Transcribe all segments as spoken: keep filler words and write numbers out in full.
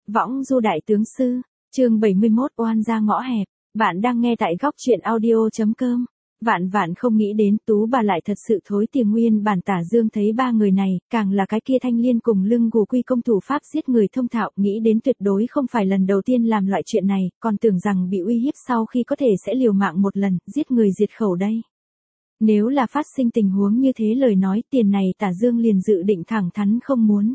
Võng du đại tướng sư, chương bảy mươi mốt oan ra ngõ hẹp, bạn đang nghe tại góc truyện audio.com. Vạn vạn không nghĩ đến Tú bà lại thật sự thối tiền nguyên bản Tả Dương thấy ba người này, càng là cái kia Thanh Liên cùng lưng gù quy công thủ pháp giết người thông thạo, nghĩ đến tuyệt đối không phải lần đầu tiên làm loại chuyện này, còn tưởng rằng bị uy hiếp sau khi có thể sẽ liều mạng một lần, giết người diệt khẩu đây. Nếu là phát sinh tình huống như thế lời nói tiền này Tả Dương liền dự định thẳng thắn không muốn.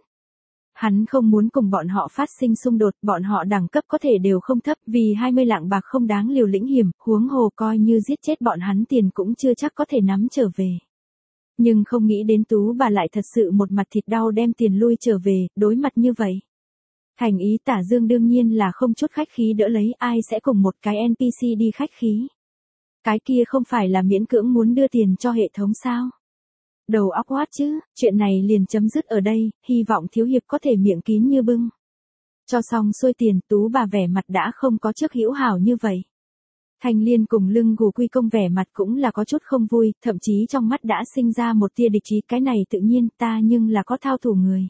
Hắn không muốn cùng bọn họ phát sinh xung đột, bọn họ đẳng cấp có thể đều không thấp, vì hai mươi lạng bạc không đáng liều lĩnh hiểm, huống hồ coi như giết chết bọn hắn tiền cũng chưa chắc có thể nắm trở về. Nhưng không nghĩ đến Tú bà lại thật sự một mặt thịt đau đem tiền lui trở về, đối mặt như vậy. Thành ý Tả Dương đương nhiên là không chút khách khí đỡ lấy, ai sẽ cùng một cái en pê xê đi khách khí. Cái kia không phải là miễn cưỡng muốn đưa tiền cho hệ thống sao? Đầu óc quát chứ, chuyện này liền chấm dứt ở đây, hy vọng thiếu hiệp có thể miệng kín như bưng. Cho xong xuôi tiền, Tú bà vẻ mặt đã không có trước hữu hảo như vậy. Thanh Liên cùng lưng gù quy công vẻ mặt cũng là có chút không vui, thậm chí trong mắt đã sinh ra một tia địch ý, cái này tự nhiên ta nhưng là có thao thủ người.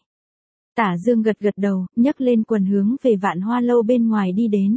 Tả Dương gật gật đầu, nhấc lên quần hướng về Vạn Hoa lâu bên ngoài đi đến.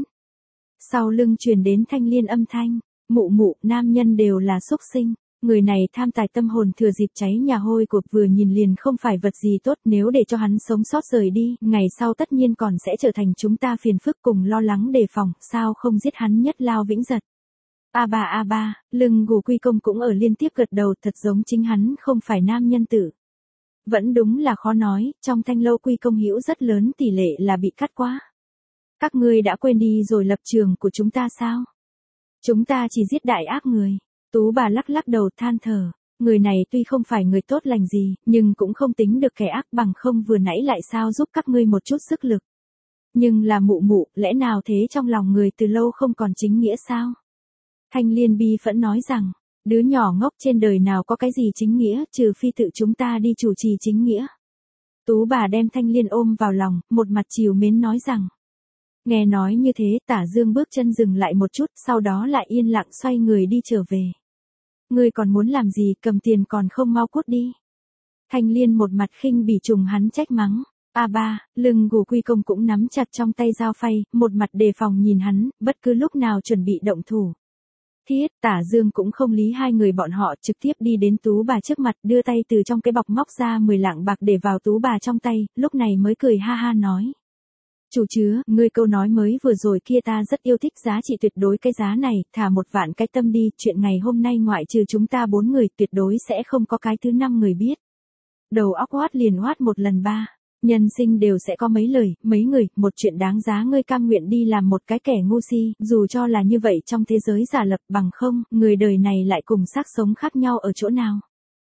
Sau lưng truyền đến Thanh Liên âm thanh, mụ mụ, nam nhân đều là xúc sinh. Người này tham tài tâm hồn thừa dịp cháy nhà hôi của vừa nhìn liền không phải vật gì tốt, nếu để cho hắn sống sót rời đi, ngày sau tất nhiên còn sẽ trở thành chúng ta phiền phức cùng lo lắng đề phòng, sao không giết hắn nhất lao vĩnh giật. A ba a ba, lưng gù quy công cũng ở liên tiếp gật đầu, thật giống chính hắn không phải nam nhân tử. Vẫn đúng là khó nói, trong Thanh lâu quy công hữu rất lớn tỷ lệ là bị cắt quá. Các ngươi đã quên đi rồi lập trường của chúng ta sao? Chúng ta chỉ giết đại ác người. Tú bà lắc lắc đầu than thở, người này tuy không phải người tốt lành gì, nhưng cũng không tính được kẻ ác, bằng không vừa nãy lại sao giúp các ngươi một chút sức lực. Nhưng là mụ mụ, lẽ nào thế trong lòng người từ lâu không còn chính nghĩa sao? Thanh Liên bi phẫn nói rằng, đứa nhỏ ngốc trên đời nào có cái gì chính nghĩa, trừ phi tự chúng ta đi chủ trì chính nghĩa. Tú bà đem Thanh Liên ôm vào lòng, một mặt trìu mến nói rằng. Nghe nói như thế, Tả Dương bước chân dừng lại một chút, sau đó lại yên lặng xoay người đi trở về. Ngươi còn muốn làm gì, cầm tiền còn không mau cút đi. Thanh Liên một mặt khinh bỉ trùng hắn trách mắng. A ba, lưng gù quy công cũng nắm chặt trong tay dao phay, một mặt đề phòng nhìn hắn, bất cứ lúc nào chuẩn bị động thủ. Thiết, Tả Dương cũng không lý hai người bọn họ, trực tiếp đi đến Tú bà trước mặt, đưa tay từ trong cái bọc móc ra mười lạng bạc để vào Tú bà trong tay, lúc này mới cười ha ha nói. Chủ chứa, ngươi câu nói mới vừa rồi kia ta rất yêu thích, giá trị tuyệt đối cái giá này, thả một vạn cái tâm đi, chuyện ngày hôm nay ngoại trừ chúng ta bốn người tuyệt đối sẽ không có cái thứ năm người biết. Đầu óc hoát liền hoát một lần ba, nhân sinh đều sẽ có mấy lời, mấy người, một chuyện đáng giá ngươi cam nguyện đi làm một cái kẻ ngu si, dù cho là như vậy trong thế giới giả lập, bằng không, người đời này lại cùng xác sống khác nhau ở chỗ nào.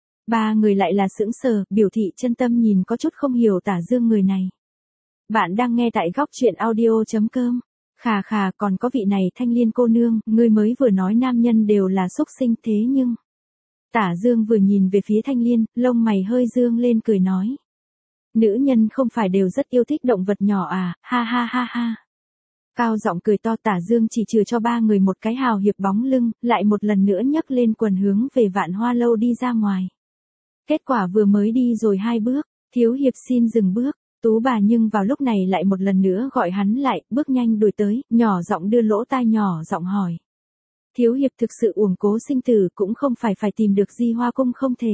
Ba người lại là sững sờ, biểu thị chân tâm nhìn có chút không hiểu Tả Dương người này. Bạn đang nghe tại góc truyện audio.com. Khà khà, còn có vị này Thanh Liên cô nương, ngươi mới vừa nói nam nhân đều là xúc sinh thế nhưng. Tả Dương vừa nhìn về phía Thanh Liên, lông mày hơi dương lên cười nói. Nữ nhân không phải đều rất yêu thích động vật nhỏ à, ha ha ha ha. Cao giọng cười to, Tả Dương chỉ trừ cho ba người một cái hào hiệp bóng lưng, lại một lần nữa nhấc lên quần hướng về Vạn Hoa lâu đi ra ngoài. Kết quả vừa mới đi rồi hai bước, thiếu hiệp xin dừng bước. Tú bà nhưng vào lúc này lại một lần nữa gọi hắn lại, bước nhanh đuổi tới, nhỏ giọng đưa lỗ tai nhỏ giọng hỏi. Thiếu hiệp thực sự uổng cố sinh tử, cũng không phải phải tìm được Di Hoa cung không thể.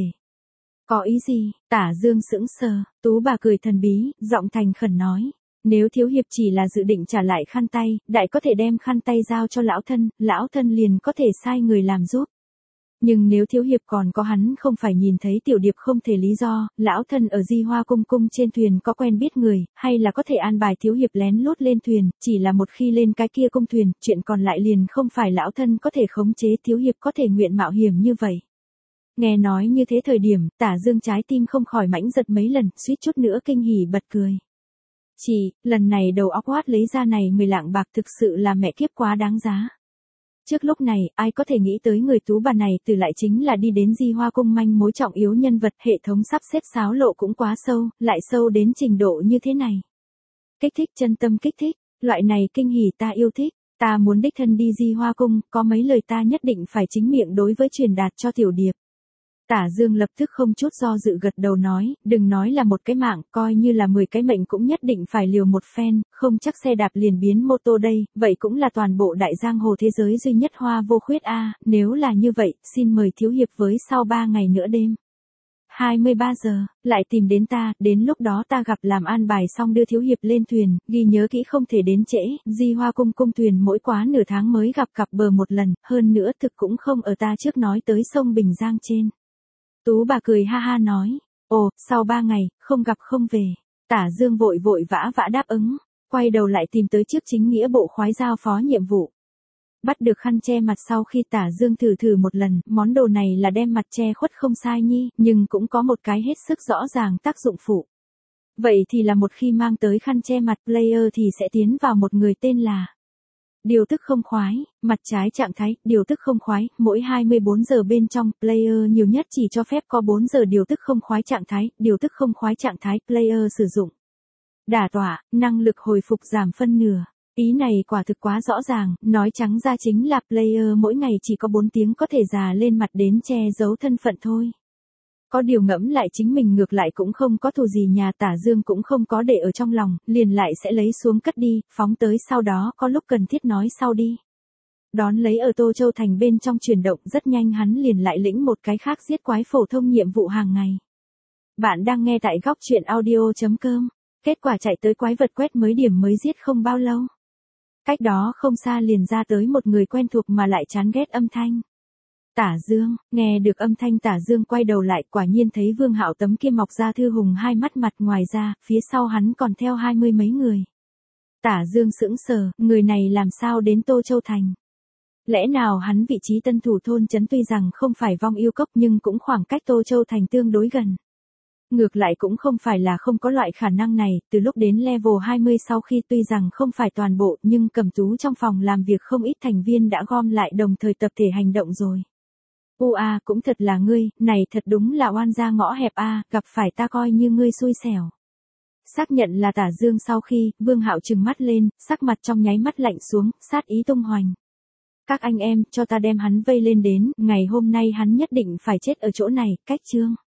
Có ý gì? Tả Dương sững sờ, Tú bà cười thần bí, giọng thành khẩn nói. Nếu thiếu hiệp chỉ là dự định trả lại khăn tay, đại có thể đem khăn tay giao cho lão thân, lão thân liền có thể sai người làm giúp. Nhưng nếu thiếu hiệp còn có hắn không phải nhìn thấy tiểu điệp không thể lý do, lão thân ở Di Hoa cung cung trên thuyền có quen biết người, hay là có thể an bài thiếu hiệp lén lút lên thuyền, chỉ là một khi lên cái kia cung thuyền, chuyện còn lại liền không phải lão thân có thể khống chế, thiếu hiệp có thể nguyện mạo hiểm như vậy. Nghe nói như thế thời điểm, Tả Dương trái tim không khỏi mãnh giật mấy lần, suýt chút nữa kinh hỉ bật cười. Chỉ, lần này đầu óc hoát lấy ra này mười lạng bạc thực sự là mẹ kiếp quá đáng giá. Trước lúc này, ai có thể nghĩ tới người Tú bà này từ lại chính là đi đến Di Hoa cung manh mối trọng yếu nhân vật, hệ thống sắp xếp xáo lộ cũng quá sâu, lại sâu đến trình độ như thế này. Kích thích, chân tâm kích thích, loại này kinh hỉ ta yêu thích, ta muốn đích thân đi Di Hoa cung, có mấy lời ta nhất định phải chính miệng đối với truyền đạt cho tiểu điệp. Tả Dương lập tức không chút do dự gật đầu nói, đừng nói là một cái mạng, coi như là mười cái mệnh cũng nhất định phải liều một phen, không chắc xe đạp liền biến mô tô đây, vậy cũng là toàn bộ đại giang hồ thế giới duy nhất hoa vô khuyết a, nếu là như vậy, xin mời thiếu hiệp với sau ba ngày nữa đêm. hai mươi ba giờ, lại tìm đến ta, đến lúc đó ta gặp làm an bài xong đưa thiếu hiệp lên thuyền, ghi nhớ kỹ không thể đến trễ, Di Hoa cung cung thuyền mỗi quá nửa tháng mới gặp cặp bờ một lần, hơn nữa thực cũng không ở ta trước nói tới sông Bình Giang trên. Tú bà cười ha ha nói, ồ, sau ba ngày, không gặp không về. Tả Dương vội vội vã vã đáp ứng, quay đầu lại tìm tới trước chính nghĩa bộ khoái giao phó nhiệm vụ. Bắt được khăn che mặt sau khi Tả Dương thử thử một lần, món đồ này là đem mặt che khuất không sai nhi, nhưng cũng có một cái hết sức rõ ràng tác dụng phụ. Vậy thì là một khi mang tới khăn che mặt player thì sẽ tiến vào một người tên là điều tức không khoái, mặt trái trạng thái, điều tức không khoái, mỗi hai mươi bốn giờ bên trong, player nhiều nhất chỉ cho phép có bốn giờ điều tức không khoái trạng thái, điều tức không khoái trạng thái, player sử dụng. Đả tọa, năng lực hồi phục giảm phân nửa. Ý này quả thực quá rõ ràng, nói trắng ra chính là player mỗi ngày chỉ có bốn tiếng có thể già lên mặt đến che giấu thân phận thôi. Có điều ngẫm lại chính mình ngược lại cũng không có thù gì nhà Tả Dương cũng không có để ở trong lòng, liền lại sẽ lấy xuống cất đi, phóng tới sau đó có lúc cần thiết nói sau đi. Đón lấy ở Tô Châu Thành bên trong chuyển động rất nhanh hắn liền lại lĩnh một cái khác giết quái phổ thông nhiệm vụ hàng ngày. Bạn đang nghe tại góc truyện audio chấm com, kết quả chạy tới quái vật quét mới điểm mới giết không bao lâu. Cách đó không xa liền ra tới một người quen thuộc mà lại chán ghét âm thanh. Tả Dương, nghe được âm thanh Tả Dương quay đầu lại quả nhiên thấy Vương Hạo tấm kia mọc ra thư hùng hai mắt mặt ngoài ra, phía sau hắn còn theo hai mươi mấy người. Tả Dương sững sờ, người này làm sao đến Tô Châu Thành? Lẽ nào hắn vị trí tân thủ thôn trấn tuy rằng không phải vong yêu cốc nhưng cũng khoảng cách Tô Châu Thành tương đối gần. Ngược lại cũng không phải là không có loại khả năng này, từ lúc đến level hai mươi sau khi tuy rằng không phải toàn bộ nhưng Cẩm Tú trong phòng làm việc không ít thành viên đã gom lại đồng thời tập thể hành động rồi. U a, cũng thật là ngươi, này thật đúng là oan gia ngõ hẹp a, gặp phải ta coi như ngươi xui xẻo. Xác nhận là Tả Dương sau khi, Vương Hạo trừng mắt lên, sắc mặt trong nháy mắt lạnh xuống, sát ý tung hoành. Các anh em, cho ta đem hắn vây lên đến, ngày hôm nay hắn nhất định phải chết ở chỗ này, cách chương.